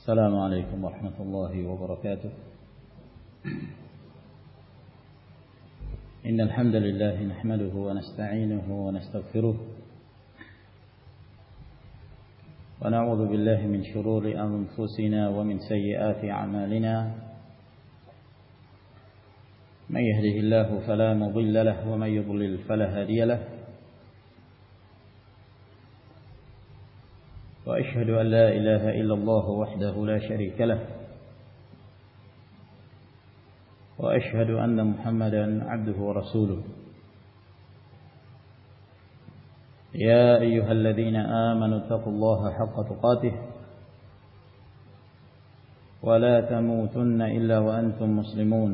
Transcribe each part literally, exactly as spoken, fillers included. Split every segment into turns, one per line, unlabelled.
السلام عليكم ورحمة الله وبركاته. إن الحمد لله نحمده ونستعينه ونستغفره ونعوذ بالله من شرور أنفسنا ومن سيئات أعمالنا. من يهده الله فلا مضل له ومن يضلل فلا هادي له. وأشهد أن لا إله إلا الله وحده لا شريك له وأشهد أن محمدا عبده ورسوله. يا أيها الذين آمنوا اتقوا الله حق تقاته ولا تموتن إلا وأنتم مسلمون.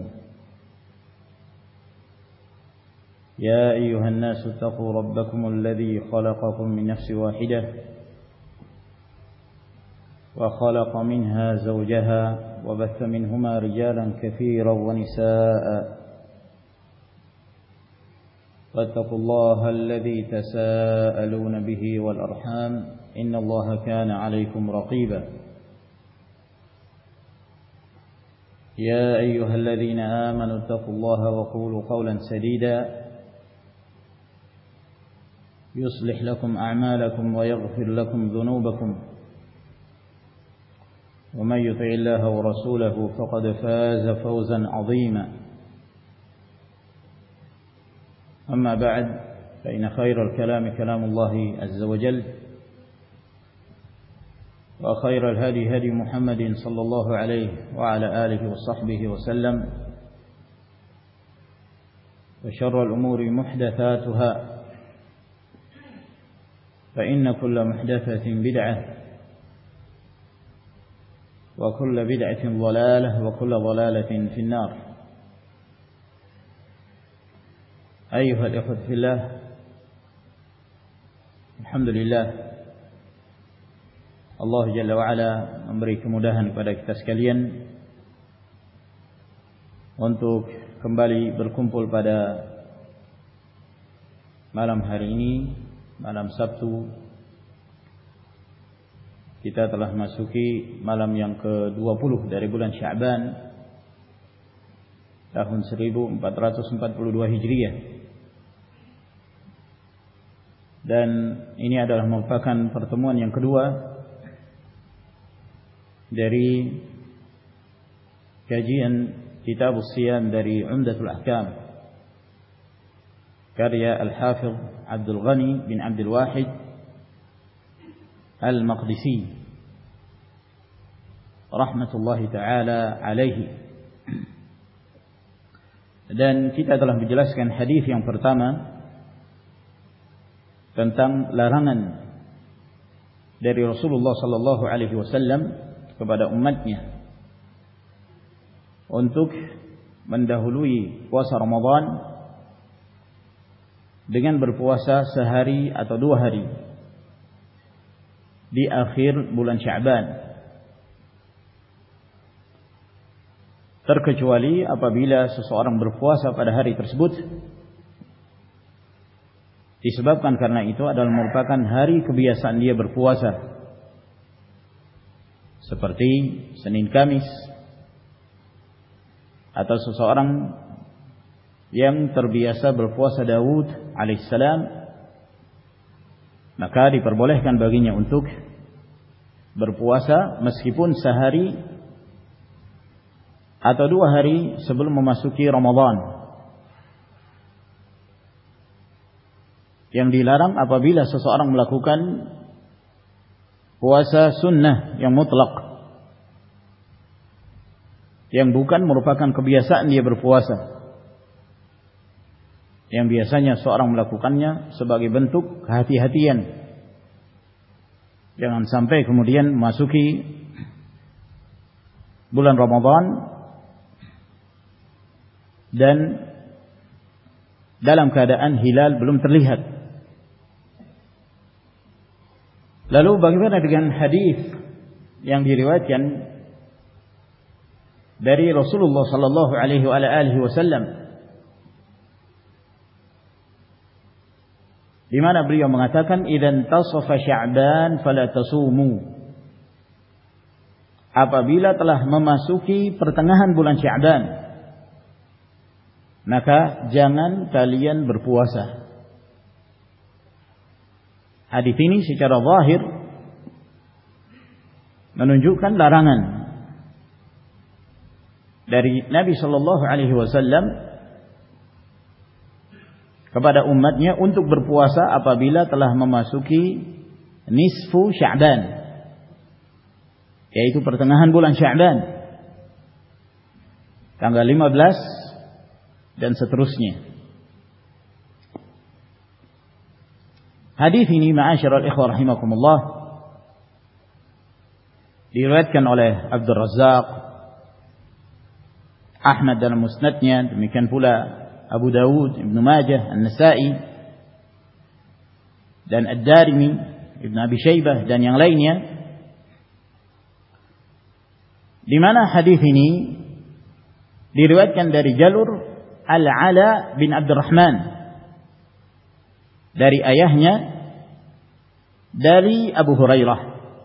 يا أيها الناس اتقوا ربكم الذي خلقكم من نفس واحدة وخلق منها زوجها وبث منهما رجالا كثيرا ونساء. واتقوا الله الذي تساءلون به والأرحام إن الله كان عليكم رقيبا. يا أيها الذين آمنوا اتقوا الله وقولوا قولا سديدا يصلح لكم أعمالكم ويغفر لكم ذنوبكم ومن يطع الله ورسوله فقد فاز فوزا عظيما. أما بعد فإن خير الكلام كلام الله عز وجل وخير الهدي هدي محمد صلى الله عليه وعلى آله وصحبه وسلم وشر الأمور محدثاتها فإن كل محدثة بدعة وكل بدعة ضلالة وكل ضلالة في النار. أيها الإخوة في الله، Alhamdulillah Allah Jalla wa'ala memberi kemudahan kepada kita sekalian untuk kembali berkumpul pada malam hari ini, malam Sabtu. Kita telah masuki malam yang ke dua puluh dari bulan Sya'ban tahun seribu empat ratus empat puluh dua Hijriah. Dan ini adalah merupakan pertemuan yang kedua dari kajian Kitab As-Siyam dari Umdatul Ahkam karya Al-Hafidh Abdul Ghani bin Abdul Wahid Al-Maqdisi rahmatullahi ta'ala alaihi. Dan kita telah menjelaskan hadis yang pertama tentang larangan dari Rasulullah sallallahu alaihi wasallam kepada umatnya untuk mendahului puasa Ramadan dengan berpuasa sehari atau dua hari di akhir bulan Sya'ban, terkecuali apabila seseorang berpuasa pada hari tersebut disebabkan karena itu adalah merupakan hari kebiasaan dia berpuasa, seperti Senin Kamis, atau seseorang yang terbiasa berpuasa Daud alaihissalam, maka diperbolehkan baginya untuk berpuasa meskipun sehari atau dua hari sebelum memasuki Ramadan. Yang dilarang apabila seseorang melakukan puasa sunnah yang mutlak, yang bukan merupakan kebiasaan dia berpuasa, yang biasanya seorang melakukannya sebagai bentuk kehati-hatian. Jangan sampai kemudian memasuki bulan Ramadan dan dalam keadaan hilal belum terlihat. Lalu bagaimana dengan hadis yang diriwayatkan dari Rasulullah sallallahu alaihi wasallam di mana beliau mengatakan idzan tasafa Sya'ban fala tasumu. apabila telah memasuki pertengahan bulan Sya'ban, maka jangan kalian berpuasa. Hadis ini secara zahir menunjukkan larangan dari Nabi sallallahu alaihi wasallam kepada umatnya untuk berpuasa apabila telah memasuki nisfu Sya'ban, yaitu pertengahan bulan Sya'ban, tanggal lima belas dan seterusnya. Hadis ini ma'asyiral ikhwah rahimakumullah diriwayatkan oleh Abdul Razzaq, Ahmad dalam musnadnya, demikian pula Abu Dawud, Ibnu Majah, An-Nasa'i dan Ad-Darimi, Ibnu Abi Syaibah dan yang lainnya, di mana hadis ini diriwayatkan dari jalur Al-Ala bin Abdurrahman, dari ayahnya, dari Abu Hurairah.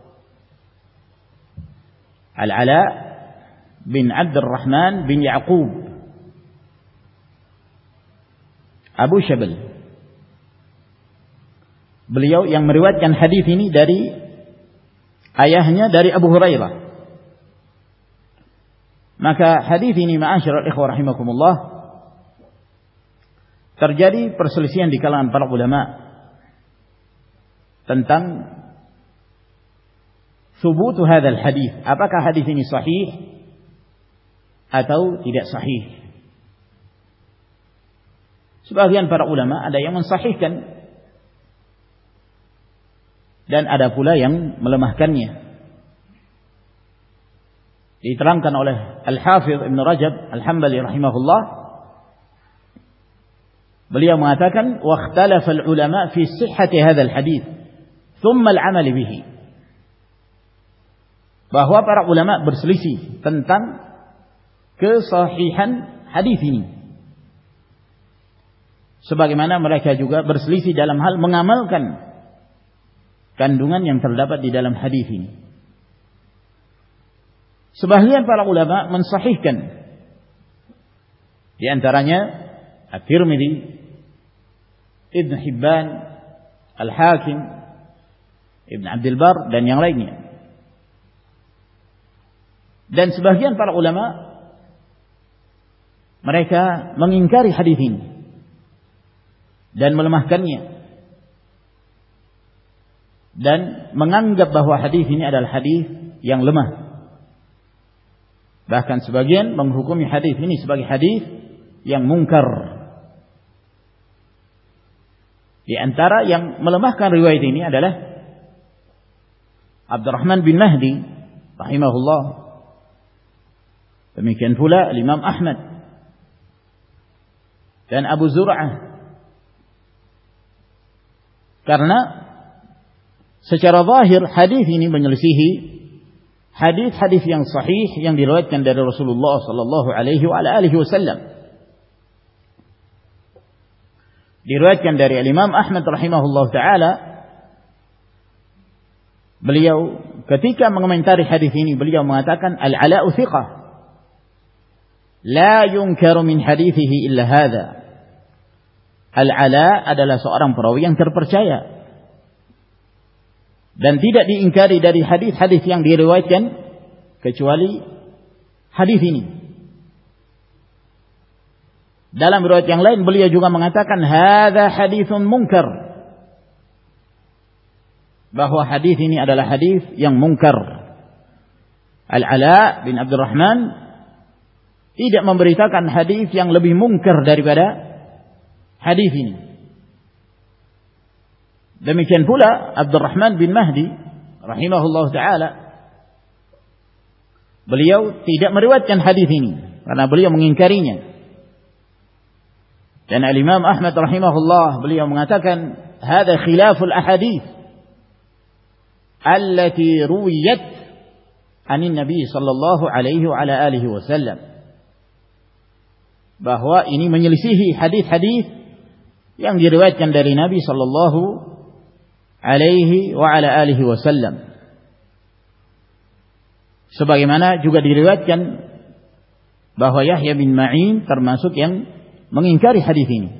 Al-Ala bin Abdurrahman bin Ya'qub Abu Syabal, beliau yang meriwayatkan hadis ini dari ayahnya, dari Abu Hurairah. Maka hadis ini ma'asyiral ikhwah rahimakumullah, terjadi perselisihan di kalangan para ulama tentang subutu hadzal hadis, apakah hadis ini sahih atau tidak sahih. Sebagian para ulama ada yang mensahihkan dan ada pula yang melemahkannya. Diterangkan oleh Al-Hafidz Ibnu Rajab Al-Hambali rahimahullah, beliau mengatakan waqtalafa al-ulama fi sihhati hadzal hadis thumma al-amal bihi, bahwa para ulama berselisih tentang kesahihan hadis ini, sebagaimana mereka juga berselisih dalam hal mengamalkan kandungan yang terdapat di dalam hadis ini. Sebagian para ulama mensahihkan, di antaranya At-Tirmidzi, Ibn Hibban, Al-Hakim, Ibn Abdul Bar dan yang lainnya. Dan sebagian para ulama mereka mengingkari hadis ini dan melemahkannya, dan menganggap bahwa hadis ini adalah hadis yang lemah. Bahkan sebagian menghukumi hadis ini sebagai hadis yang mungkar. Di antara yang melemahkan riwayat ini adalah Abdurrahman bin Mahdi rahimahullah, demikian pula Imam Ahmad dan Abu Zur'ah, karena secara zahir hadis ini menyelisihi hadis-hadis yang sahih yang diriwayatkan dari Rasulullah sallallahu alaihi wa alihi wasallam. Diriwayatkan dari Imam Ahmad rahimahullah taala, beliau ketika mengomentari hadis ini beliau mengatakan al-Ala'u thiqah la yunkaru min hadithihi illa hadha. Al-Ala adalah seorang perawi yang terpercaya dan tidak diingkari dari hadis-hadis yang diriwayatkan kecuali hadis ini. Dalam riwayat yang lain beliau juga mengatakan hadza haditsun munkar, bahwa hadis ini adalah hadis yang munkar. Al-Ala bin Abdurrahman tidak memberitakan hadis yang lebih munkar daripada hadis ini. Demikian pula Abdurrahman bin Mahdi rahimahullah taala, beliau tidak meriwayatkan hadis ini karena beliau mengingkarinya. Dan Al-Imam Ahmad rahimahullah beliau mengatakan hadza khilaful ahadits allati ruwiyat anin Nabi sallallahu alaihi wa ala alihi wasallam, bahwa ini menyelisihi hadis-hadis yang diriwayatkan dari Nabi sallallahu alaihi wa ala alihi wasallam. Sebagaimana juga diriwayatkan bahwa Yahya bin Ma'in termasuk yang mengingkari hadis ini.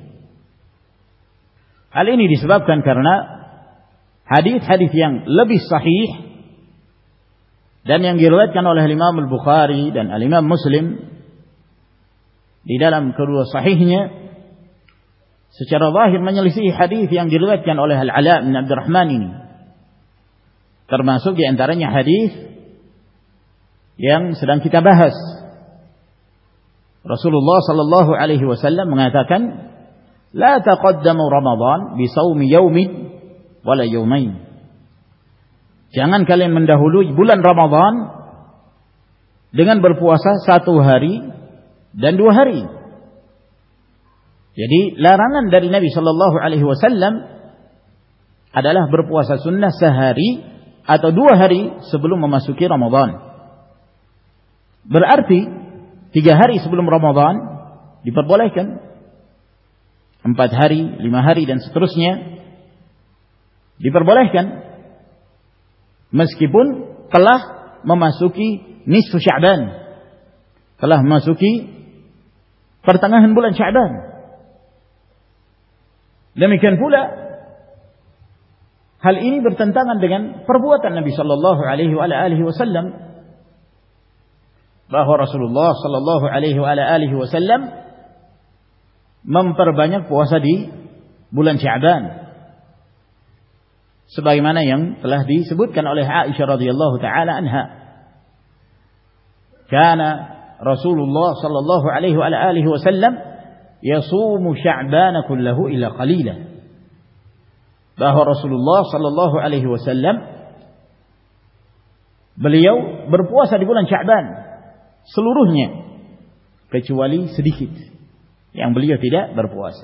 Hal ini disebabkan karena hadis-hadis yang lebih sahih dan yang diriwayatkan oleh Imam Al-Bukhari dan Al-Imam Muslim di dalam kedua sahihnya secara zahir menyelisih hadis yang diriwayatkan oleh Al-Ala bin Abdurrahman ini. Termasuk di antaranya hadis yang sedang kita bahas. Rasulullah sallallahu alaihi wasallam mengatakan, "La taqaddamu Ramadan bi shaumi yaumin wala yaumain." Jangan kalian mendahului bulan Ramadan dengan berpuasa satu hari dan dua hari. Jadi larangan dari Nabi sallallahu alaihi wasallam adalah berpuasa sunnah sehari atau dua hari sebelum memasuki Ramadan. Berarti tiga hari sebelum Ramadan diperbolehkan, empat hari, lima hari dan seterusnya diperbolehkan, meskipun telah memasuki nisfu Sya'ban, telah memasuki pertengahan bulan Sya'ban. Demikian pula hal ini bertentangan dengan perbuatan Nabi sallallahu alaihi wasallam, bahwa Rasulullah sallallahu alaihi wasallam memperbanyak puasa di bulan Sya'ban, sebagaimana yang telah disebutkan oleh Aisyah radhiyallahu taala anha. Kana Rasulullah sallallahu alaihi wasallam yasumu Sya'ban kullahu illa qalila. Bahwa Rasulullah sallallahu alaihi wasallam beliau berpuasa di bulan Sya'ban seluruhnya kecuali sedikit yang beliau tidak berpuasa.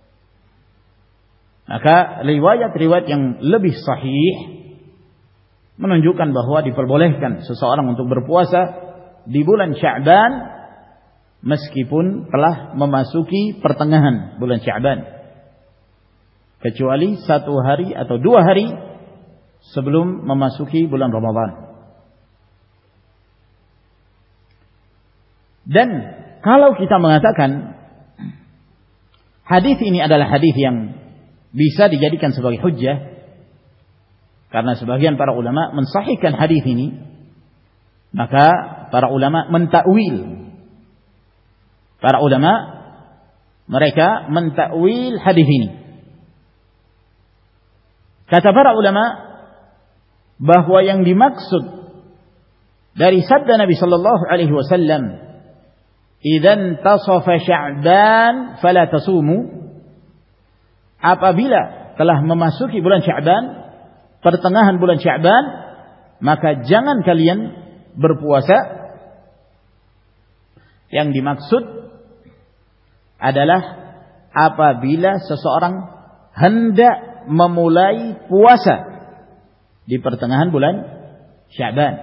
Maka riwayat-riwayat yang lebih sahih menunjukkan bahwa diperbolehkan seseorang untuk berpuasa di bulan Sya'ban meskipun telah memasuki pertengahan bulan Sya'ban, kecuali satu hari atau dua hari sebelum memasuki bulan Ramadan. Dan kalau kita mengatakan hadis ini adalah hadis yang bisa dijadikan sebagai hujjah, karena sebagian para ulama mensahihkan hadis ini, maka para ulama mentakwil. Para ulama mereka mentakwil hadis ini. Kata para ulama bahwa yang dimaksud dari sabda Nabi sallallahu alaihi wasallam, "Idzan tasafa Sya'ban fala tasumu," apabila telah memasuki bulan Sya'ban, pertengahan bulan Sya'ban, maka jangan kalian berpuasa. Yang dimaksud adalah apabila seseorang hendak memulai puasa di pertengahan bulan Sya'ban.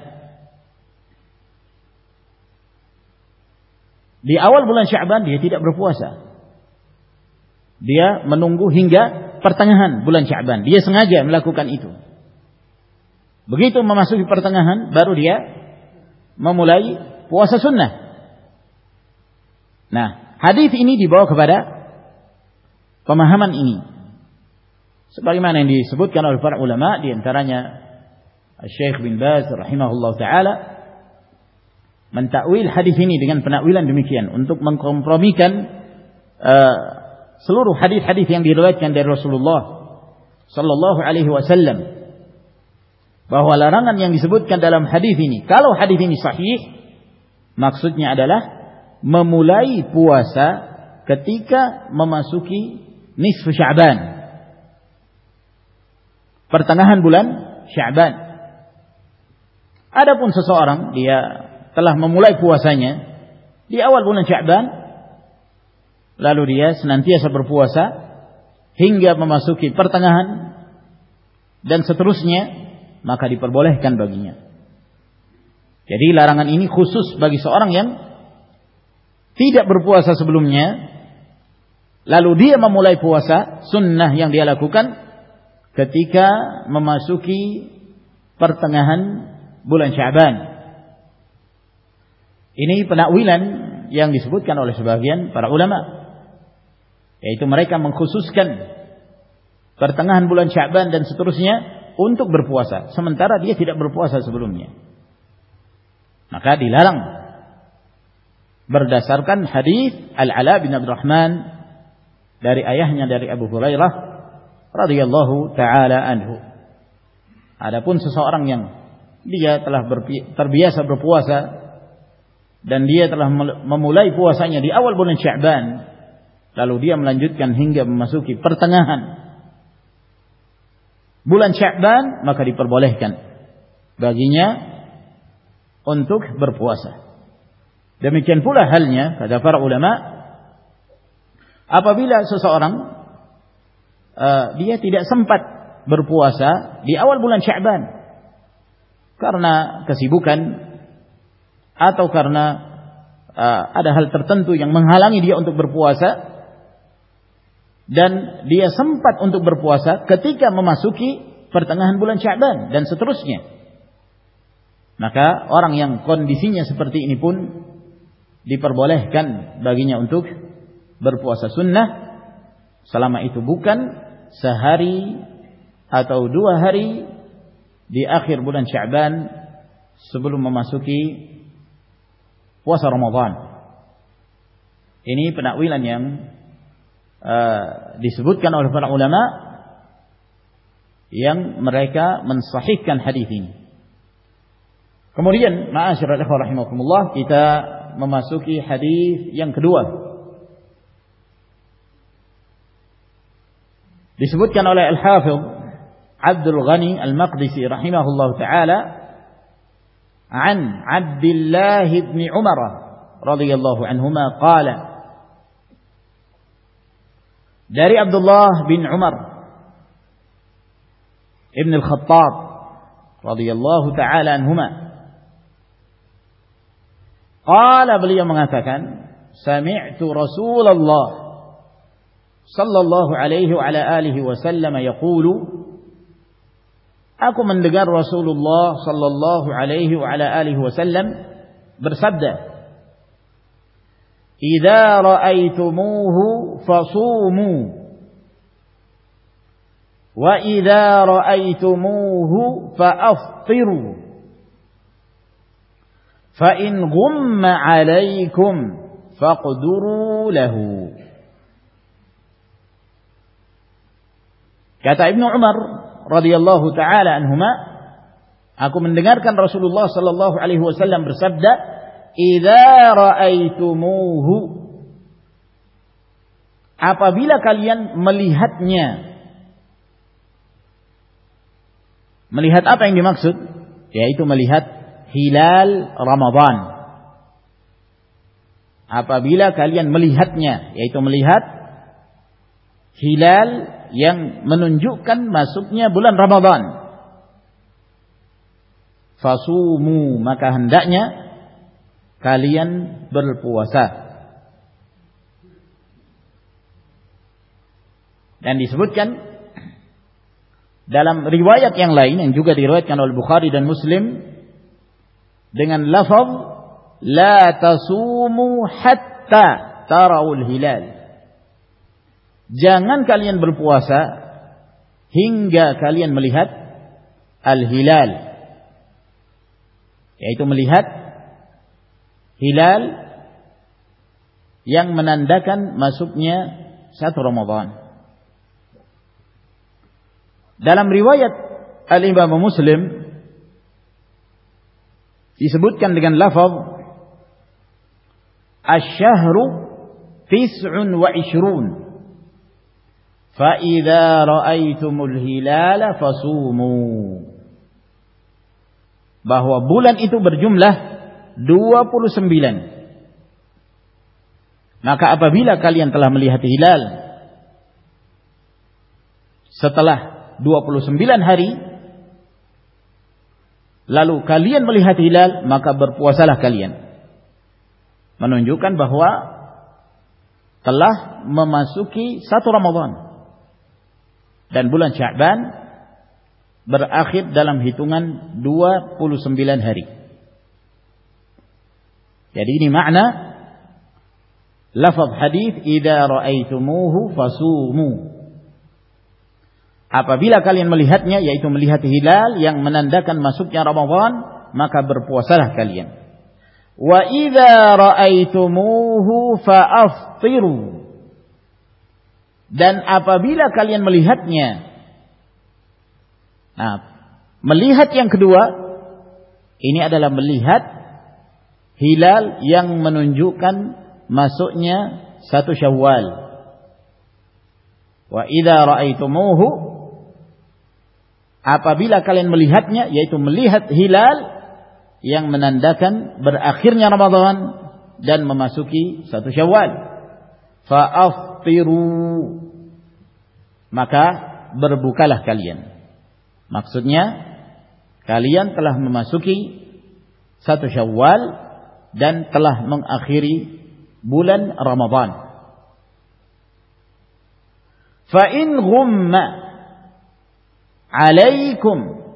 Di awal bulan Sya'ban dia tidak berpuasa. Dia menunggu hingga pertengahan bulan Sya'ban. Dia sengaja melakukan itu. Begitu memasuki pertengahan baru dia memulai puasa sunnah. Nah, hadis ini dibawa kepada pemahaman ini, sebagaimana yang disebutkan oleh para ulama, di antaranya Syekh bin Baz rahimahullah taala mentakwil hadis ini dengan penakwilan demikian untuk mengkompromikan uh, seluruh hadis-hadis yang diriwayatkan dari Rasulullah sallallahu alaihi wasallam, bahwa larangan yang disebutkan dalam hadis ini, kalau hadis ini sahih, maksudnya adalah memulai puasa ketika memasuki nisfu Sya'ban, pertengahan bulan Sya'ban. Adapun seseorang dia telah memulai puasanya di awal bulan Sya'ban, lalu dia senantiasa berpuasa hingga memasuki pertengahan dan seterusnya, maka diperbolehkan baginya. Jadi larangan ini khusus bagi seorang yang tidak berpuasa sebelumnya, lalu dia memulai puasa sunnah yang dia lakukan ketika memasuki pertengahan bulan Sya'ban. Ini penakwilan yang disebutkan oleh sebagian para ulama, yaitu mereka mengkhususkan pertengahan bulan Sya'ban dan seterusnya untuk berpuasa, sementara dia tidak berpuasa sebelumnya. Maka dilarang berdasarkan hadis Al-Ala bin Abdurrahman dari ayahnya dari Abu Hurairah radhiyallahu taala anhu. Adapun seseorang yang dia telah terbiasa berpuasa dan dia telah memulai puasanya di awal bulan Sya'ban, lalu dia melanjutkan hingga memasuki pertengahan bulan Sya'ban, maka diperbolehkan baginya untuk berpuasa. Demikian pula halnya kata para ulama apabila seseorang uh, dia tidak sempat berpuasa di awal bulan Sya'ban karena kesibukan atau karena uh, ada hal tertentu yang menghalangi dia untuk berpuasa, dan dia sempat untuk berpuasa ketika memasuki pertengahan bulan Sya'ban dan seterusnya, maka orang yang kondisinya seperti ini pun diperbolehkan baginya untuk berpuasa sunnah selama itu bukan sehari atau dua hari di akhir bulan Sya'ban sebelum memasuki puasa Ramadan. Ini penakwilan yang uh, disebutkan oleh para ulama yang mereka mensahihkan hadis ini. Kemudian, ma'asyiral ikhwah rahimakumullah, kita memasuki hadis yang kedua. Disebutkan oleh Al-Hafidh Abdul Ghani Al-Maqdisi rahimahullah ta'ala an Abdullah bin Umar radhiyallahu anhuma qala, dari Abdullah bin Umar Ibn Al-Khattab radhiyallahu ta'ala anhuma, qala, beliau mengatakan, sami'tu Rasulullah sallallahu alaihi wa ala alihi wasallam yaqulu, aku mendengar Rasulullah sallallahu alaihi wa ala alihi wasallam bersabda, idza ra'aitumuhu fasumu wa idza ra'aitumuhu fa'aftiru fa in ghumma 'alaikum faqduru lahu. Kata Ibnu Umar radhiyallahu taala anhuma, aku mendengarkan Rasulullah sallallahu alaihi wasallam bersabda, idza ra'aitumuhu, apabila kalian melihatnya. Melihat apa yang dimaksud? Yaitu melihat hilal Ramadan. Apabila kalian melihatnya, yaitu melihat hilal yang menunjukkan masuknya bulan Ramadan, fasumu, maka hendaknya kalian berpuasa. Dan disebutkan dalam riwayat yang lain yang juga diriwayatkan oleh Bukhari dan Muslim dengan lafaz la tasumu hatta tarawul hilal, jangan kalian berpuasa hingga kalian melihat al-hilal, yaitu melihat hilal yang menandakan masuknya satu Ramadan. Dalam riwayat Al-Imam Muslim disebutkan dengan lafaz asy-syahru tis'un wa ishrun fa idza ra'aitumul hilala fasumu, bahwa bulan itu berjumlah dua puluh sembilan. Maka apabila kalian telah melihat hilal setelah dua puluh sembilan hari, lalu kalian melihat hilal, maka berpuasalah kalian, menunjukkan bahwa telah memasuki satu Ramadan dan bulan Sya'ban berakhir dalam hitungan dua puluh sembilan hari. Jadi ini makna lafaz hadis idza ra'aitumuhu fasumu. Apabila kalian melihatnya, yaitu melihat hilal yang menandakan masuknya Ramadan, maka berpuasalah kalian. Wa idza ra'aitumuhu fa'aftiru. Dan apabila kalian melihatnya, nah, melihat yang kedua ini adalah melihat hilal yang menunjukkan masuknya satu Syawal. Wa idza ra'aitumuhu, apabila kalian melihatnya, yaitu melihat hilal yang menandakan berakhirnya Ramadan dan memasuki satu Syawal, fa'aftiru, maka berbukalah kalian. Maksudnya kalian telah memasuki satu Syawal dan telah mengakhiri bulan Ramadan. Fa in ghumma alaikum,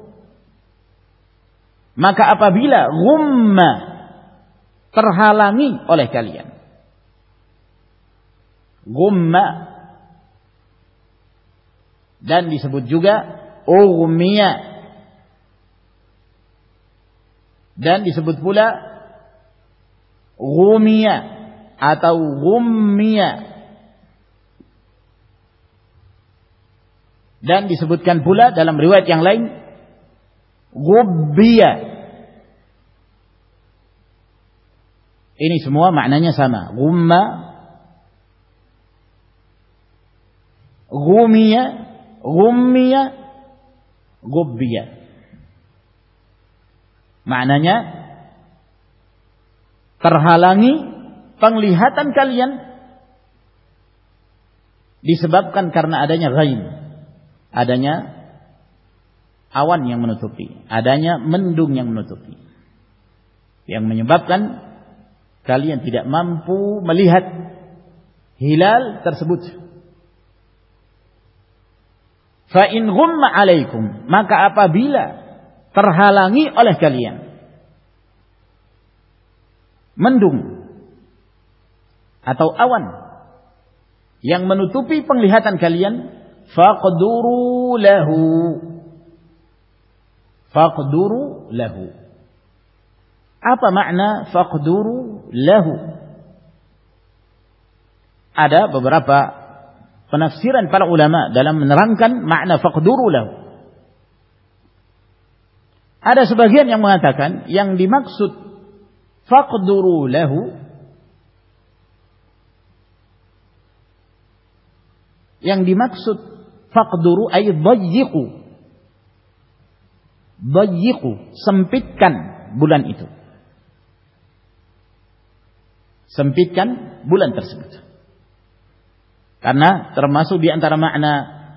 maka apabila ghumma, terhalangi oleh kalian. Ghumma, dan disebut juga ughmiya, dan disebut pula ghumiya atau ghummiya, dan disebutkan pula dalam riwayat yang lain ghubbiya. Ini semua maknanya sama, ghumma, ghumiya, ghummiya, ghubbiya. Maknanya terhalangi penglihatan kalian disebabkan karena adanya ghaim, adanya awan yang menutupi, adanya mendung yang menutupi, yang menyebabkan kalian tidak mampu melihat hilal tersebut. Fa in ghumma alaikum, maka apabila terhalangi oleh kalian mendung atau awan yang menutupi penglihatan kalian, faqduru lahu, faqduru lahu. Apa makna faqduru lahu? Ada beberapa penafsiran para ulama dalam menerangkan makna faqduru lahu. Ada sebagian yang mengatakan yang dimaksud faqduru lahu, yang dimaksud faqduru ay dayyiqu, dayyiqu, sempitkan bulan itu, sempitkan bulan tersebut. Karena termasuk di antara makna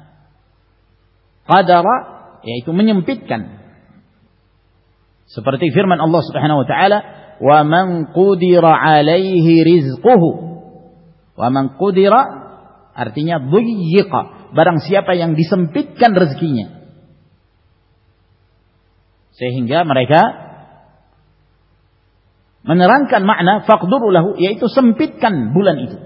qadara, yaitu menyempitkan. Seperti firman Allah Subhanahu wa taala, "Wa man qudira 'alaihi rizquhu." Wa man qudira artinya duyyiqa, barang siapa yang disempitkan rezekinya. Sehingga mereka menerangkan makna faqduru lahu, yaitu sempitkan bulan itu.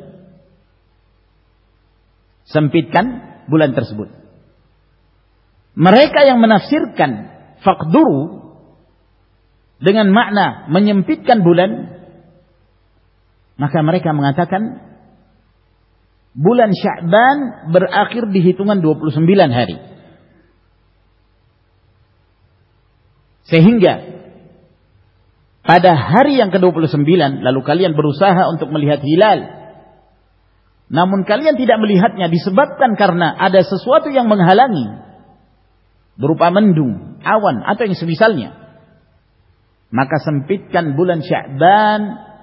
Sempitkan bulan tersebut. Mereka yang menafsirkan faqduru dengan makna menyempitkan bulan, maka mereka mengatakan bulan Sya'ban berakhir di hitungan dua puluh sembilan hari. Sehingga pada hari yang ke dua puluh sembilan lalu kalian berusaha untuk melihat hilal, namun kalian tidak melihatnya disebabkan karena ada sesuatu yang menghalangi, berupa mendung, awan atau yang semisalnya. Maka sempitkan bulan Sya'ban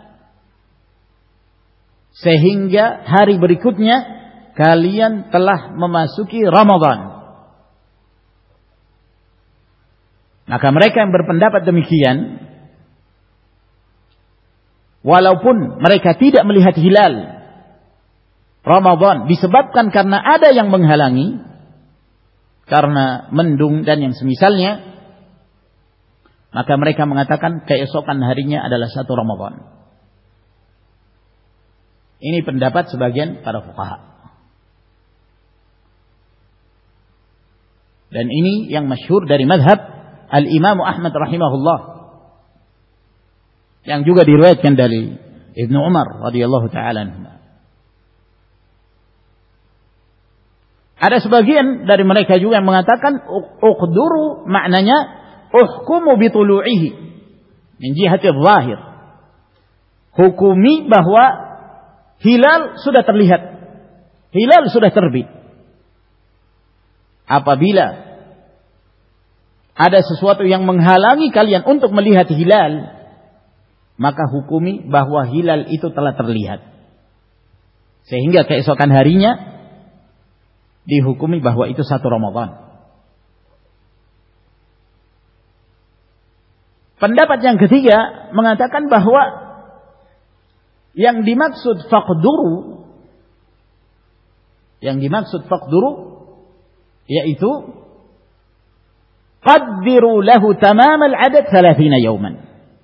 sehingga hari berikutnya kalian telah memasuki Ramadan. Maka mereka yang berpendapat demikian, walaupun mereka tidak melihat hilal Ramadan disebabkan karena ada yang menghalangi, karena mendung dan yang semisalnya, maka mereka mengatakan keesokan harinya adalah satu Ramadan. Ini pendapat sebagian para fuqaha. Dan ini yang masyhur dari mazhab Al-Imam Ahmad rahimahullah, yang juga diriwayatkan dari Ibnu Umar radhiyallahu taala anhu. Ada sebagian dari mereka juga yang mengatakan uqduru maknanya uhkumu bitulu'ihi min jihati adh-dhahir. Hukumi bahwa hilal sudah terlihat, hilal sudah terbit. Apabila ada sesuatu yang menghalangi kalian untuk melihat hilal, maka hukumi bahwa hilal itu telah terlihat, sehingga keesokan harinya dihukumi bahwa itu satu Ramadan. Pendapat yang ketiga mengatakan bahwa yang dimaksud faqduru, yang dimaksud faqduru yaitu qaddiru lahu tamam al-adad thalathina yawman.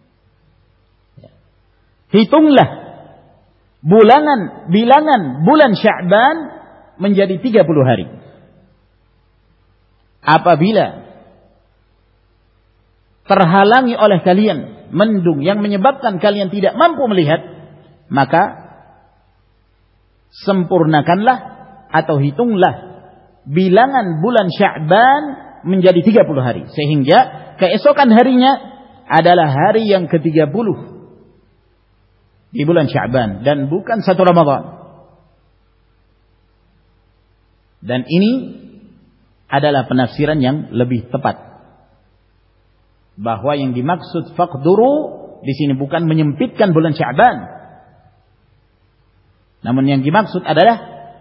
Hitunglah bulangan bilangan bulan Sya'ban menjadi tiga puluh hari. Apabila terhalangi oleh kalian mendung yang menyebabkan kalian tidak mampu melihat, maka sempurnakanlah atau hitunglah bilangan bulan Sya'ban menjadi tiga puluh hari, sehingga keesokan harinya adalah hari yang ke tiga puluh di bulan Sya'ban dan bukan satu Ramadan. Dan ini adalah penafsiran yang lebih tepat, bahwa yang dimaksud faqduru di sini bukan menyempitkan bulan Sya'ban, namun yang dimaksud adalah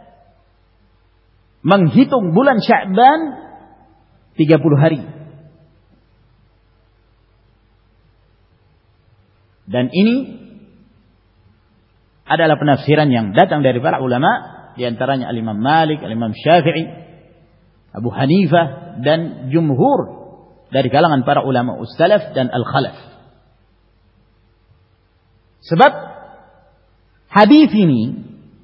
menghitung bulan Sya'ban tiga puluh hari. Dan ini adalah penafsiran yang datang dari para ulama, di antaranya Al-Imam Malik, Al-Imam Syafi'i, Abu Hanifah, dan jumhur dari kalangan para ulama ussalaf dan al-khalaf. Sebab hadis ini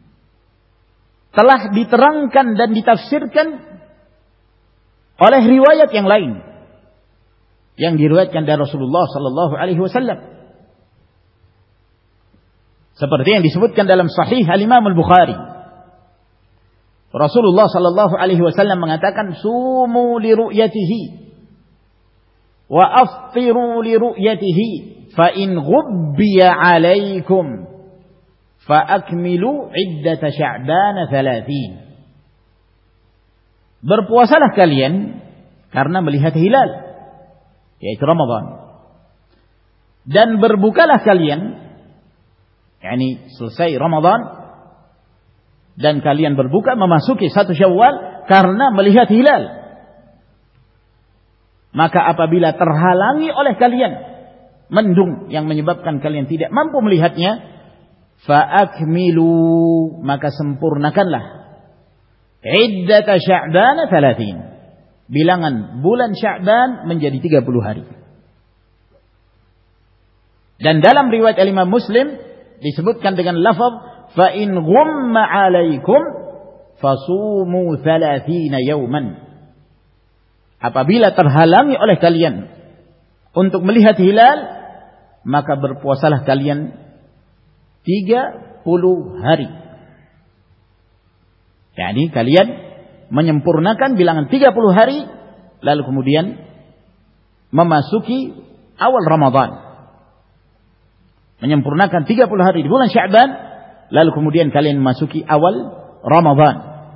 telah diterangkan dan ditafsirkan oleh riwayat yang lain yang diriwayatkan dari Rasulullah sallallahu alaihi wasallam, seperti yang disebutkan dalam Sahih Al-Imam Al-Bukhari. Rasulullah sallallahu alaihi wasallam mengatakan, sumu li ru'yatihi wa aftiru li ru'yatihi fa in ghubbiya 'alaikum fa akmilu 'iddata Sya'ban thalathin. Berpuasalah kalian karena melihat hilal, yaitu Ramadan, dan berbukalah kalian, yakni selesai Ramadan, dan kalian berbuka memasuki satu Syawal karena melihat hilal. Maka apabila terhalangi oleh kalian mendung yang menyebabkan kalian tidak mampu melihatnya, fa akmilu, maka sempurnakanlah iddata Sya'ban thalathin, bilangan bulan Sya'ban menjadi tiga puluh hari. Dan dalam riwayat Imam Muslim disebutkan dengan lafaz fa in ghumma 'alaikum fasumu thalathina yawman. Apabila terhalangi oleh kalian untuk melihat hilal, maka berpuasalah kalian tiga puluh hari. Jadi kalian menyempurnakan bilangan tiga puluh hari, lalu kemudian memasuki awal Ramadan. Menyempurnakan tiga puluh hari di bulan Sya'ban, lalu kemudian kalian memasuki awal Ramadan.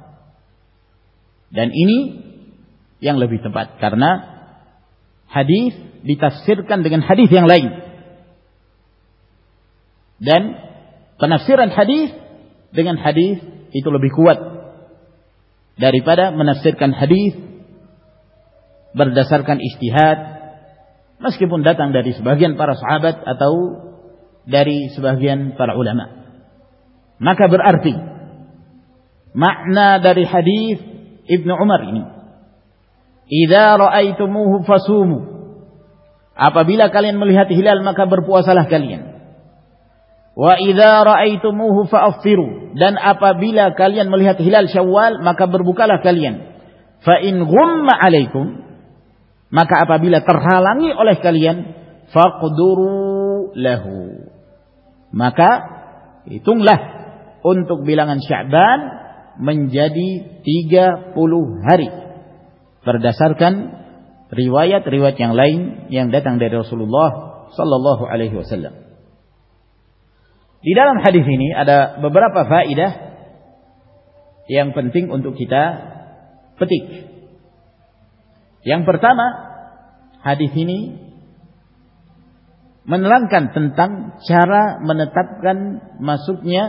Dan ini yang lebih tepat, karena hadis ditafsirkan dengan hadis yang lain, dan penafsiran hadis dengan hadis itu lebih kuat daripada menafsirkan hadis berdasarkan ijtihad, meskipun datang dari sebagian para sahabat atau dari sebagian para ulama. Maka berarti makna dari hadis Ibnu Umar ini, idza ra'aitumuhu fasumu, apabila kalian melihat hilal maka berpuasalah kalian. Wa idza ra'aitumuhu fa'affiru, dan apabila kalian melihat hilal Syawal maka berbukalah kalian. Fa in ghumma 'alaikum, maka apabila terhalangi oleh kalian, faqduru lahu, maka hitunglah untuk bilangan Sya'ban menjadi tiga puluh hari berdasarkan riwayat-riwayat yang lain yang datang dari Rasulullah sallallahu alaihi wasallam. Di dalam hadis ini ada beberapa faedah yang penting untuk kita petik. Yang pertama, hadis ini menerangkan tentang cara menetapkan masuknya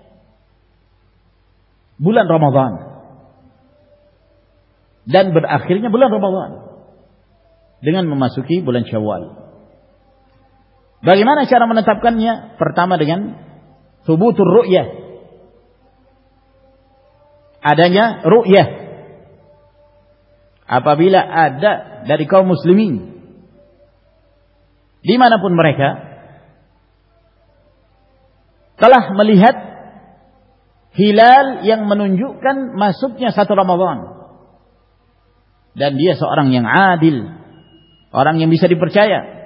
bulan Ramadan dan berakhirnya bulan Ramadan dengan memasuki bulan Syawal. Bagaimana cara menetapkannya? Pertama dengan thubutur ru'yah, adanya ru'yah. Apabila ada dari kaum muslimin dimanapun mereka telah melihat hilal yang menunjukkan masuknya satu Ramadan, dan dia seorang yang adil, orang yang bisa dipercaya,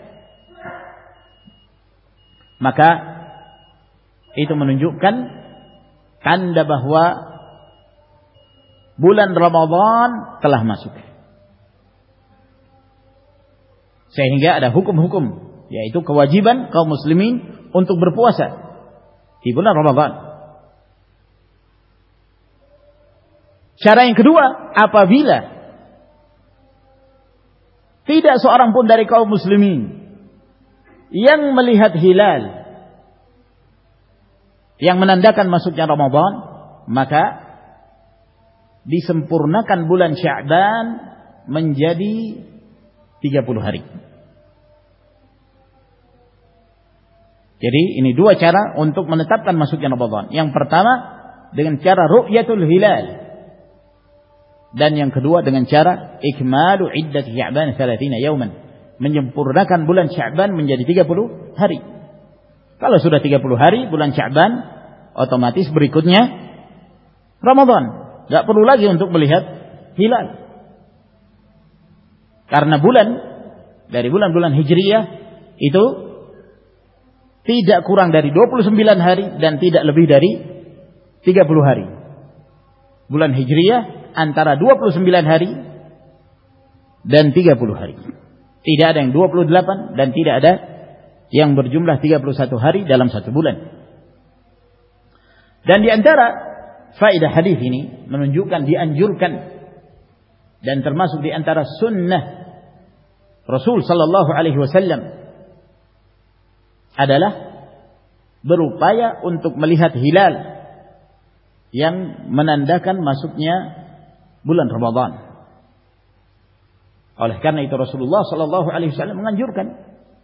maka itu menunjukkan tanda bahwa bulan Ramadan telah masuk. Sehingga ada hukum-hukum, yaitu kewajiban kaum muslimin untuk berpuasa di bulan Ramadan. Cara yang kedua, apabila tidak seorang pun dari kaum muslimin yang melihat hilal yang menandakan masuknya Ramadan, maka disempurnakan bulan Sya'ban menjadi tiga puluh hari. Jadi ini dua cara untuk menetapkan masuknya Ramadan. Yang pertama dengan cara ru'yatul hilal, dan yang kedua dengan cara ikmalu iddati Sya'ban thalathina yawman, menyempurnakan bulan Sya'ban menjadi tiga puluh hari. Kalau sudah tiga puluh hari bulan Sya'ban, otomatis berikutnya Ramadan. Tidak perlu lagi untuk melihat hilal. Karena bulan dari bulan-bulan Hijriyah itu tidak kurang dari dua puluh sembilan hari dan tidak lebih dari tiga puluh hari. Bulan Hijriyah antara dua puluh sembilan hari dan tiga puluh hari. Tidak ada yang dua puluh delapan dan tidak ada yang berjumlah tiga puluh satu hari dalam satu bulan. Dan di antara faedah hadis ini menunjukkan dianjurkan dan termasuk di antara sunnah Rasul sallallahu alaihi wasallam adalah berupaya untuk melihat hilal yang menandakan masuknya bulan Ramadan. Oleh karena itu Rasulullah sallallahu alaihi wasallam menganjurkan,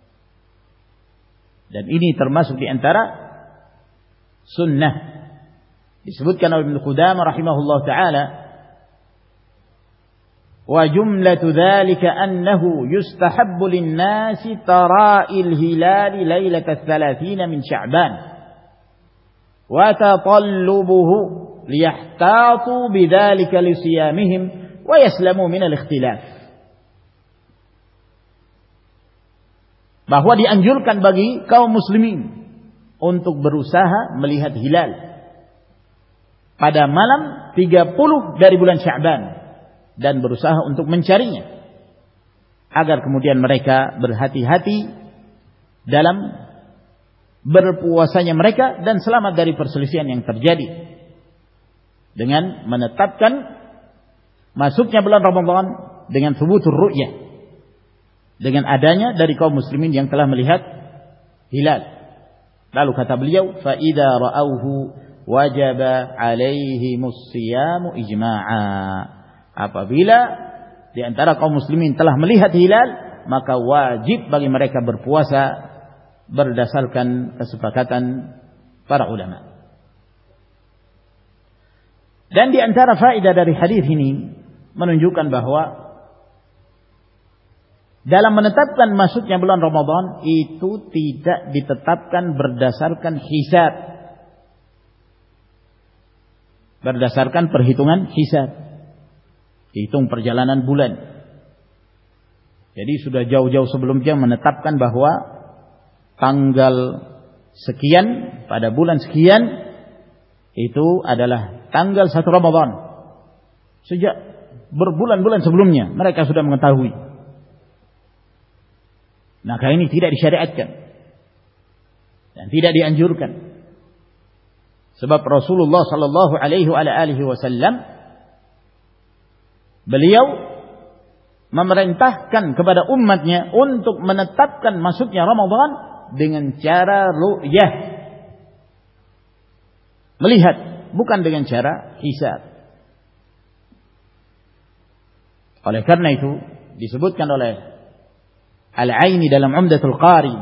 dan ini termasuk di antara sunnah. Disebutkan oleh Ibnu Qudamah rahimahullah taala, wa jumlatu dzalika annahu yustahabbu lin-nasi tara'il hilali lailatal thalathina min Sya'ban wa tatallubuhu liyahtatu bidzalika li siyamihim wa yaslamu min al-ikhtilaf. Bahwa dianjurkan bagi kaum muslimin untuk berusaha melihat hilal pada malam tiga puluh dari bulan Sya'ban dan berusaha untuk mencarinya, agar kemudian mereka berhati-hati dalam berpuasanya mereka dan selamat dari perselisihan yang terjadi dengan menetapkan masuknya bulan Ramadan dengan thubutur ru'yah, dengan adanya dari kaum muslimin yang telah melihat hilal. Lalu kata beliau, fa idza ra'awhu wajaba alaihimus siyamu ijma'a. Apabila di antara kaum muslimin telah melihat hilal, maka wajib bagi mereka berpuasa berdasarkan kesepakatan para ulama. Dan di antara faedah dari hadis ini menunjukkan bahwa dalam menetapkan masuknya bulan Ramadan itu tidak ditetapkan berdasarkan hisab, berdasarkan perhitungan hisab, hitung perjalanan bulan. Jadi sudah jauh-jauh sebelumnya menetapkan bahwa tanggal sekian pada bulan sekian itu adalah tanggal satu Ramadan. Sejak berbulan-bulan sebelumnya mereka sudah mengetahui. Maka ini tidak disyariatkan dan tidak dianjurkan. Sebab Rasulullah sallallahu alaihi wasallam beliau memerintahkan kepada umatnya untuk menetapkan masuknya Ramadan dengan cara ru'yah, melihat, bukan dengan cara hisab. Oleh karena itu disebutkan oleh Al-Aini dalam Umdatul Qari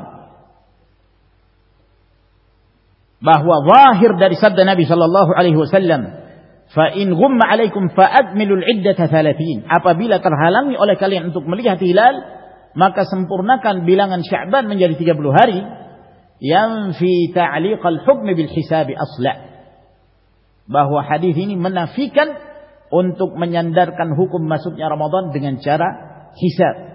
bahwa zahir dari sabda Nabi sallallahu alaihi wasallam, fa in ghumma alaikum fa akmilul iddata thalathina, apabila terhalangi oleh kalian untuk melihat hilal maka sempurnakan bilangan Sya'ban menjadi tiga puluh hari, yang fi ta'liq al-hukm bil hisab asla, bahwa hadis ini menafikan untuk menyandarkan hukum masuknya Ramadan dengan cara hisab.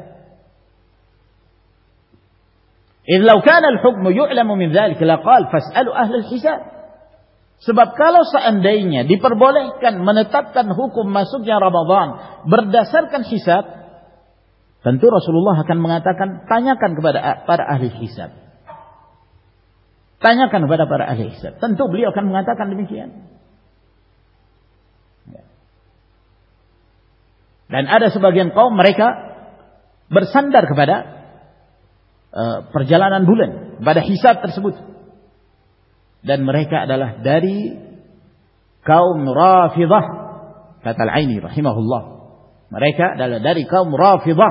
إذ لو كان الحكم يعلم من ذلك لقال فاسألوا أهل الحساب. Sebab kalau seandainya diperbolehkan menetapkan hukum masuknya Ramadan berdasarkan hisab, tentu Rasulullah akan mengatakan tanyakan kepada para ahli hisab. Tanyakan kepada para ahli hisab. Tentu beliau akan mengatakan demikian. Dan ada sebagian kaum mereka bersandar kepada perjalanan bulan pada hisab tersebut, dan mereka adalah dari kaum Rafidhah, kata Al-Aini rahimahullah, mereka adalah dari kaum Rafidhah,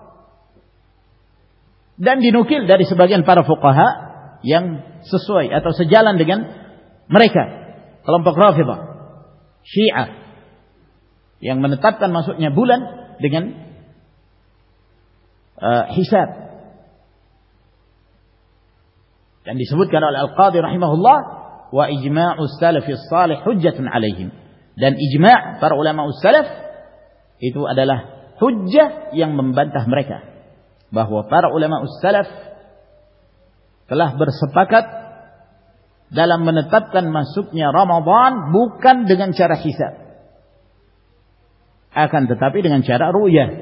dan dinukil dari sebagian para fuqaha yang sesuai atau sejalan dengan mereka, kelompok Rafidhah Syiah yang menetapkan masuknya bulan dengan uh, hisab. Dan disebutkan oleh Al-Qadhi rahimahullah, wa ijma'us salafis salih hujjatun alaihim, dan ijma' para ulama salaf itu adalah hujjah yang membantah mereka, bahwa para ulama salaf telah bersepakat dalam menetapkan masuknya Ramadan bukan dengan cara hisab, akan tetapi dengan cara ru'yah.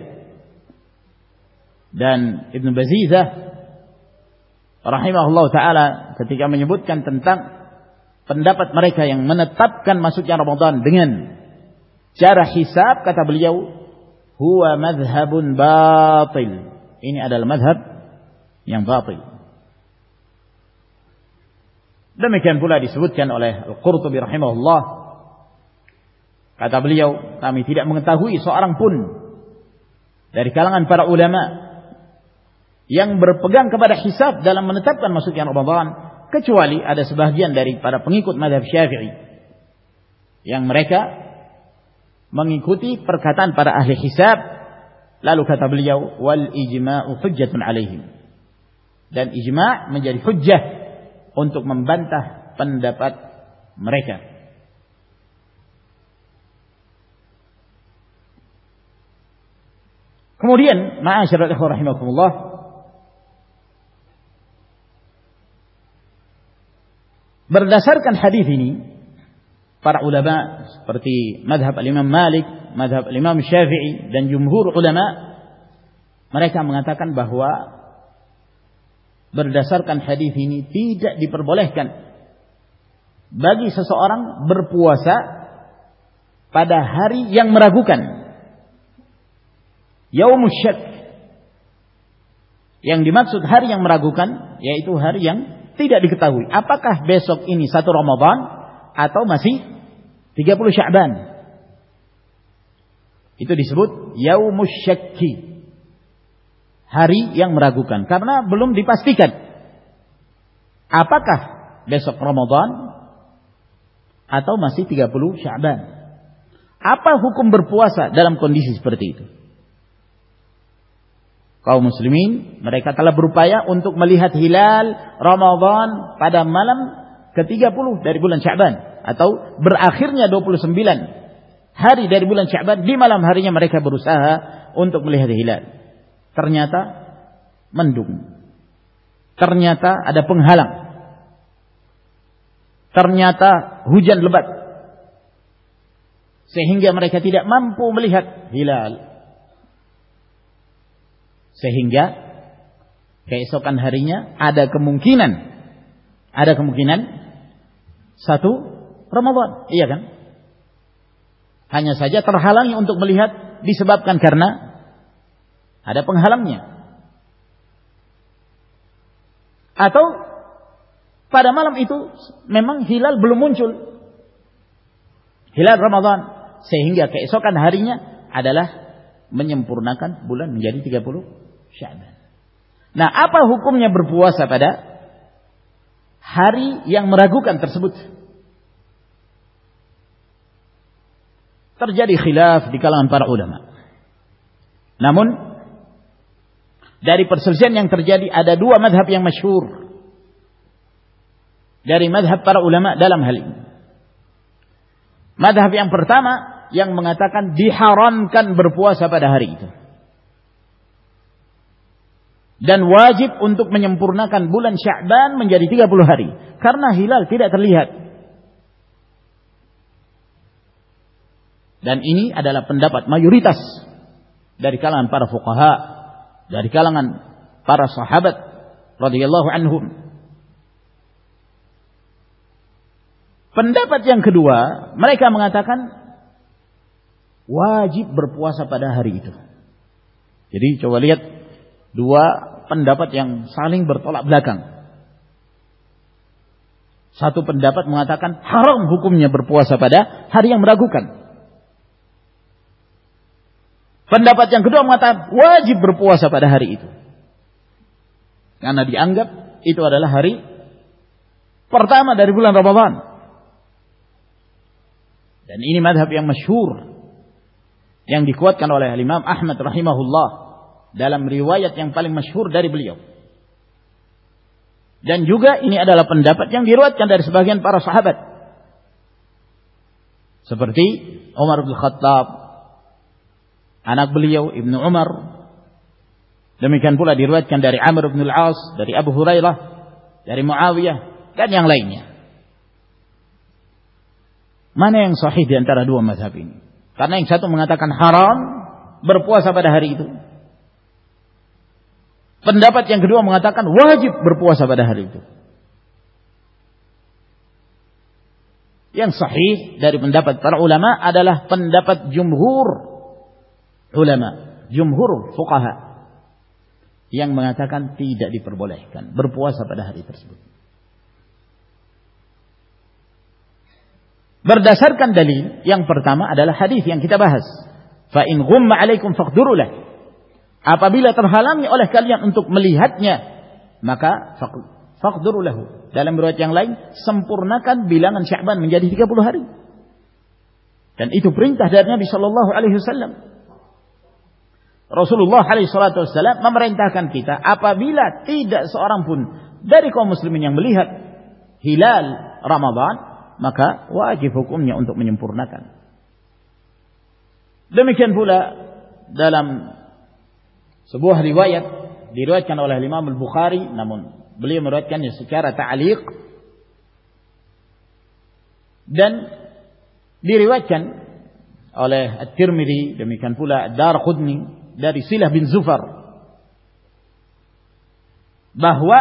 Dan Ibn Bazizah rahimahullah ta'ala ketika menyebutkan tentang pendapat mereka yang menetapkan masuknya Ramadan dengan cara hisab, kata beliau, huwa madhabun batil, ini adalah madhab yang batil. Demikian pula disebutkan oleh Al-Qurtubi rahimahullah, kata beliau, kami tidak mengetahui seorang pun dari kalangan para ulama yang berpegang kepada hisab dalam menetapkan masuknya Ramadan, kecuali ada sebagian dari para pengikut mazhab Syafi'i yang mereka mengikuti perkataan para ahli hisab. Lalu kata beliau, wal ijma'u hujjatun alaihim, dan ijma' menjadi hujjah untuk membantah pendapat mereka. Kemudian ma'asyiral ikhwah rahimakumullah, berdasarkan hadis ini, para ulama seperti madhab al-Imam Malik, madhab al-Imam Syafi'i, dan jumhur ulama, mereka mengatakan bahwa berdasarkan hadis ini tidak diperbolehkan bagi seseorang berpuasa pada hari yang meragukan, yaumus syak. Yang dimaksud hari yang meragukan yaitu hari yang tidak diketahui apakah besok ini satu Ramadan atau masih tiga puluh Sya'ban. Itu disebut yaumus syakki, hari yang meragukan, karena belum dipastikan apakah besok Ramadan atau masih tiga puluh Sya'ban. Apa hukum berpuasa dalam kondisi seperti itu? kaum muslimin mereka telah berupaya untuk melihat hilal Ramadan pada malam ke tiga puluh dari bulan Sya'ban, atau berakhirnya dua puluh sembilan hari dari bulan Sya'ban, di malam harinya mereka berusaha untuk melihat hilal. Ternyata mendung. Ternyata ada penghalang. Ternyata hujan lebat, sehingga mereka tidak mampu melihat hilal. Sehingga keesokan harinya ada kemungkinan, ada kemungkinan satu Ramadan, iya kan? Hanya saja terhalangi untuk melihat disebabkan karena ada penghalangnya. Atau pada malam itu memang hilal belum muncul, hilal Ramadan, sehingga keesokan harinya adalah menyempurnakan bulan menjadi tiga puluh Sya'ban. Nah, apa hukumnya berpuasa pada hari yang meragukan tersebut? Terjadi khilaf di kalangan para ulama. Namun dari perselisihan yang terjadi ada dua madhab yang masyhur dari madhab para ulama dalam hal ini. Madhab yang pertama yang mengatakan diharamkan berpuasa pada hari itu, dan wajib untuk menyempurnakan bulan Sya'ban menjadi tiga puluh hari karena hilal tidak terlihat. Dan ini adalah pendapat mayoritas dari kalangan para fuqaha, dari kalangan para sahabat radhiyallahu anhum. Pendapat yang kedua, mereka mengatakan wajib berpuasa pada hari itu. Jadi coba lihat dua pendapat yang saling bertolak belakang. Satu pendapat mengatakan haram hukumnya berpuasa pada hari yang meragukan. Pendapat yang kedua mengatakan wajib berpuasa pada hari itu, karena dianggap itu adalah hari pertama dari bulan Ramadan. Dan ini madhab yang masyhur yang dikuatkan oleh Imam Ahmad rahimahullah dalam riwayat yang paling masyhur dari beliau. Dan juga ini adalah pendapat yang diriwayatkan dari sebagian para sahabat, seperti Umar bin Khattab, anak beliau Ibnu Umar. Demikian pula diriwayatkan dari Amr bin Al-As, dari Abu Hurairah, dari Muawiyah, dan yang lainnya. Mana yang sahih di antara dua mazhab ini? Karena yang satu mengatakan haram berpuasa pada hari itu, pendapat yang kedua mengatakan wajib berpuasa pada hari itu. Yang sahih dari pendapat para ulama adalah pendapat jumhur ulama, jumhur fuqaha, yang mengatakan tidak diperbolehkan berpuasa pada hari tersebut. Berdasarkan dalil yang pertama adalah hadis yang kita bahas, fa in ghumma 'alaikum faqduru lah. Apabila terhalangi oleh kalian untuk melihatnya, maka faqduru lahu. Dalam riwayat yang lain, sempurnakan bilangan Sya'ban menjadi tiga puluh hari. Dan itu perintah dari Nabi sallallahu alaihi wasallam. Rasulullah alaihi salatu wasallam memerintahkan kita apabila tidak seorang pun dari kaum muslimin yang melihat hilal Ramadan, maka wajib hukumnya untuk menyempurnakan. Demikian pula dalam sebuah riwayat diriwayatkan oleh Imam Al-Bukhari, namun beliau meriwayatkannya secara ta'liq, dan diriwayatkan oleh At-Tirmidzi, demikian pula Ad-Darqutni dari Silah bin Zufar, bahwa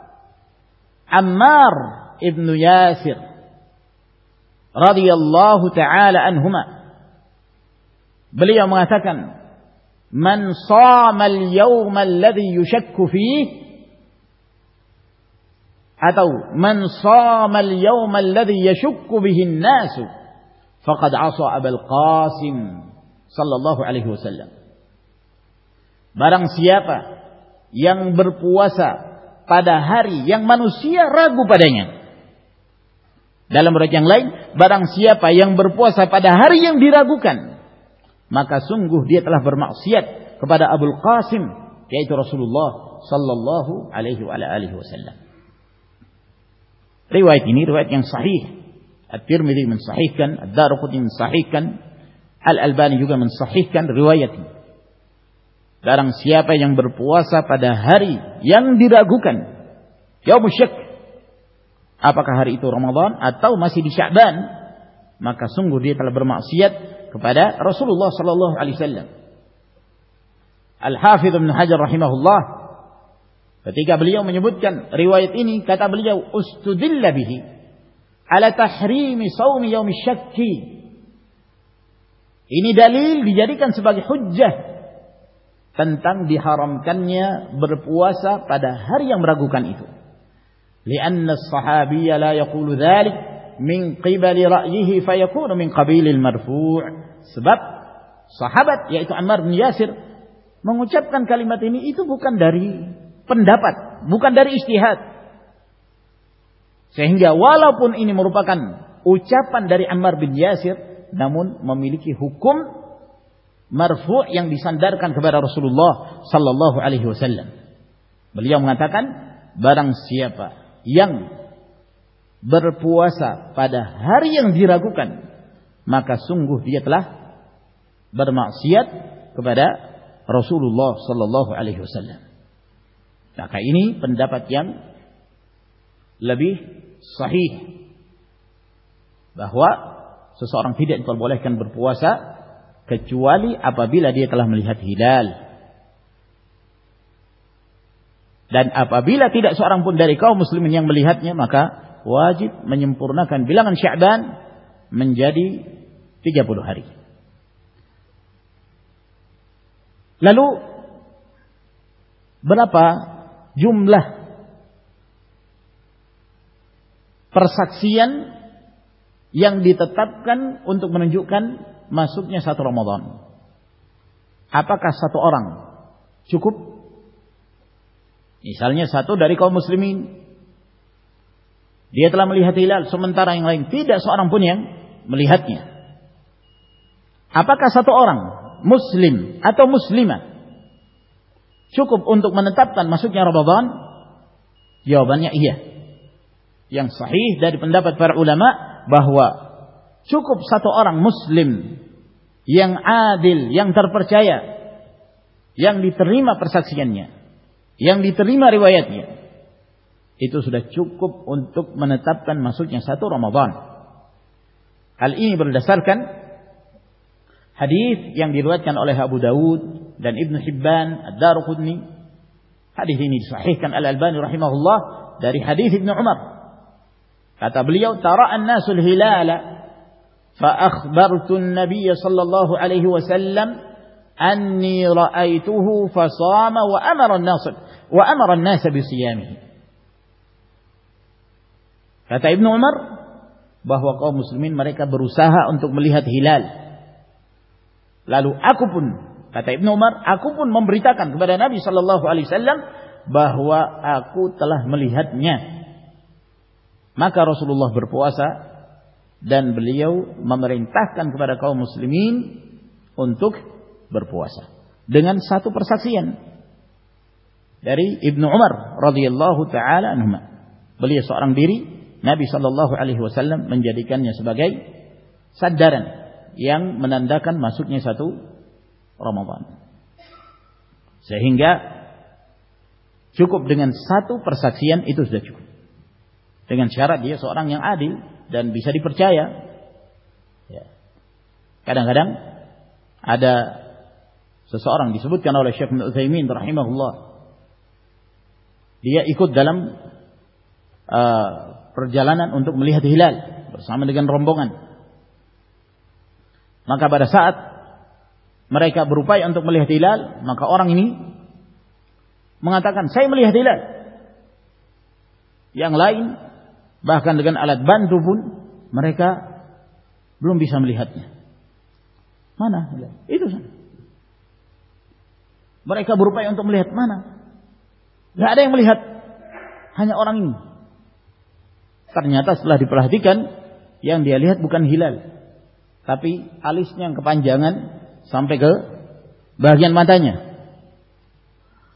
Ammar ibnu Yasir radhiyallahu ta'ala anhuma, beliau mengatakan, man shama al-yawm alladhi yushakku fihi, atau man shama al-yawm alladhi yashukku bihi an-nas faqad 'asa Abul Qasim sallallahu alaihi wasallam. Barang siapa yang berpuasa pada hari yang manusia ragu padanya, dalam riwayat yang lain, barang siapa yang berpuasa pada hari yang diragukan, maka sungguh dia telah bermaksiat kepada Abul Qasim yaitu Rasulullah sallallahu alaihi wa alihi wasallam. Riwayat ini riwayat yang sahih. At-Tirmidzi mensahihkan, Ad-Darqutni mensahihkan, Al-Albani juga mensahihkan riwayat ini. Barang siapa yang berpuasa pada hari yang diragukan, yaumul syak, apakah hari itu Ramadan atau masih di Sya'ban, maka sungguh dia telah bermaksiat kepada Rasulullah sallallahu alaihi wasallam. Al-Hafidz Ibnu Hajar rahimahullah, ketika beliau menyebutkan riwayat ini, kata beliau, ustudilla bihi ala tahrimi shaumi yaumil syakki. Ini dalil dijadikan sebagai hujjah tentang diharamkannya berpuasa pada hari yang meragukan itu. Lianna as-sahabiyya la yaqulu dzalik min qibali ra'yihi fayakunu min qabilil marfu'. Sebab sahabat yaitu Ammar bin Yasir mengucapkan kalimat ini itu bukan dari pendapat, bukan dari ijtihad. Sehingga walaupun ini merupakan ucapan dari Ammar bin Yasir, namun memiliki hukum marfu' yang disandarkan kepada Rasulullah sallallahu alaihi wasallam. Beliau mengatakan, barang siapa yang berpuasa pada hari yang diragukan, maka sungguh dia telah bermaksiat kepada Rasulullah sallallahu alaihi wasallam. Maka ini pendapat yang lebih sahih, bahwa seseorang tidak diperbolehkan berpuasa kecuali apabila dia telah melihat hilal. Dan apabila tidak seorang pun dari kaum muslimin yang melihatnya, maka wajib menyempurnakan bilangan Sya'ban menjadi tiga puluh hari. Lalu berapa jumlah persaksian yang ditetapkan untuk menunjukkan masuknya satu Ramadan? Apakah satu orang cukup? Misalnya satu dari kaum muslimin, dia telah melihat hilal, sementara yang lain tidak seorang pun yang melihatnya. Apakah satu orang muslim atau muslimah cukup untuk menetapkan masuknya Ramadan? Jawabannya iya. Yang sahih dari pendapat para ulama bahwa cukup satu orang muslim yang adil, yang terpercaya, yang diterima persaksiannya, yang diterima riwayatnya, itu sudah cukup untuk menetapkan masuknya satu Ramadan. Hal ini berdasarkan hadis yang diriwayatkan oleh Abu Dawud dan Ibnu Hibban, Ad-Darqutni. Hadis ini disahihkan Al-Albani rahimahullah dari hadis Ibnu Umar. Kata beliau, tara'an nasul hilala fa akhbartu an-nabiy sallallahu alaihi wasallam anni ra'aituhu fa shama wa amara an-nas wa amara an-nas bi siyamihi. Kata Ibnu Umar bahwa kaum muslimin mereka berusaha untuk melihat hilal. Lalu aku pun, kata Ibnu Umar, aku pun memberitakan kepada Nabi sallallahu alaihi wasallam bahwa aku telah melihatnya. Maka Rasulullah berpuasa dan beliau memerintahkan kepada kaum muslimin untuk berpuasa dengan satu persaksian dari Ibnu Umar radhiyallahu taala anhuma. Beliau seorang diri, Nabi sallallahu alaihi wasallam menjadikannya sebagai sandaran yang menandakan masuknya satu Ramadan. Sehingga cukup dengan satu persaksian itu sudah cukup. Dengan syarat dia seorang yang adil dan bisa dipercaya. Ya. Kadang-kadang ada seseorang disebutkan oleh Syekh Ibnu Utsaimin rahimahullah, dia ikut dalam uh, perjalanan untuk melihat hilal bersama dengan rombongan. Maka pada saat mereka berupaya untuk melihat hilal, maka orang ini mengatakan, saya melihat hilal. Yang lain bahkan dengan alat bantu pun mereka belum bisa melihatnya. Mana? Itu sana. Mereka berupaya untuk melihat, mana? Tidak ada yang melihat, hanya orang ini. Ternyata setelah diperhatikan, yang dia lihat bukan hilal, tapi alisnya yang kepanjangan sampai ke bagian matanya.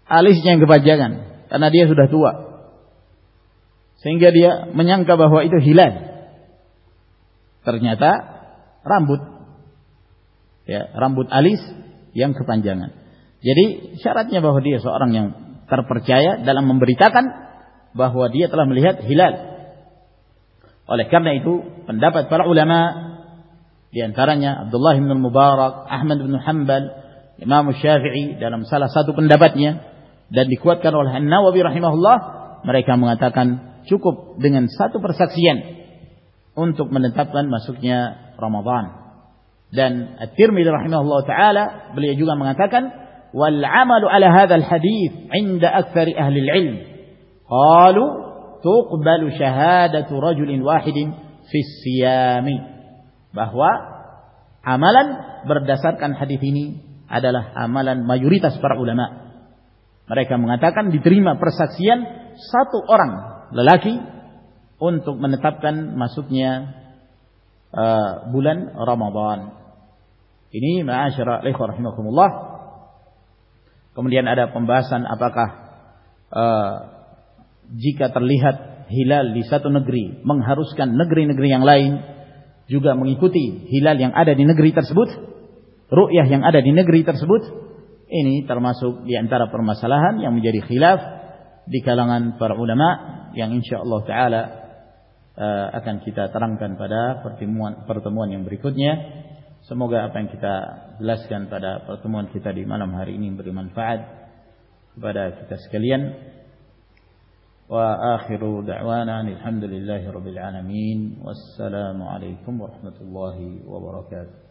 alisnya yang kepanjangan karena dia sudah tua. Sehingga dia menyangka bahwa itu hilal. Ternyata rambut. Ya, rambut alis yang kepanjangan. Jadi syaratnya bahwa dia seorang yang terpercaya dalam memberitakan bahwa dia telah melihat hilal. Oleh karena itu pendapat para ulama di antaranya Abdullah bin Mubarak, Ahmad bin Hanbal, Imam Syafi'i dalam salah satu pendapatnya dan dikuatkan oleh An-Nawawi rahimahullah, mereka mengatakan cukup dengan satu persaksian untuk menetapkan masuknya Ramadan. Dan At-Tirmidzi rahimahullah taala beliau juga mengatakan wal 'amalu 'ala hadzal hadits 'inda aktsari ahli al-'ilm qalu tuqbalu syahadatu rajulin wahidin fi siyami, bahwa amalan berdasarkan hadis ini adalah amalan mayoritas para ulama. Mereka mengatakan diterima persaksian satu orang lelaki untuk menetapkan masuknya uh, bulan Ramadan. Ini ma'asyara ikhwah rahimakumullah. Kemudian ada pembahasan apakah uh, jika terlihat hilal di satu negeri mengharuskan negeri-negeri yang lain juga mengikuti hilal yang ada di negeri tersebut, ru'yah yang ada di negeri tersebut. Ini termasuk di antara permasalahan yang menjadi khilaf di kalangan para ulama yang insyaallah taala uh, akan kita terangkan pada pertemuan pertemuan yang berikutnya. Semoga apa yang kita jelaskan pada pertemuan kita di malam hari ini bermanfaat kepada kita sekalian. Wa akhiru da'wana alhamdulillahi rabbil alamin. Wassalamu alaikum warahmatullahi wabarakatuh.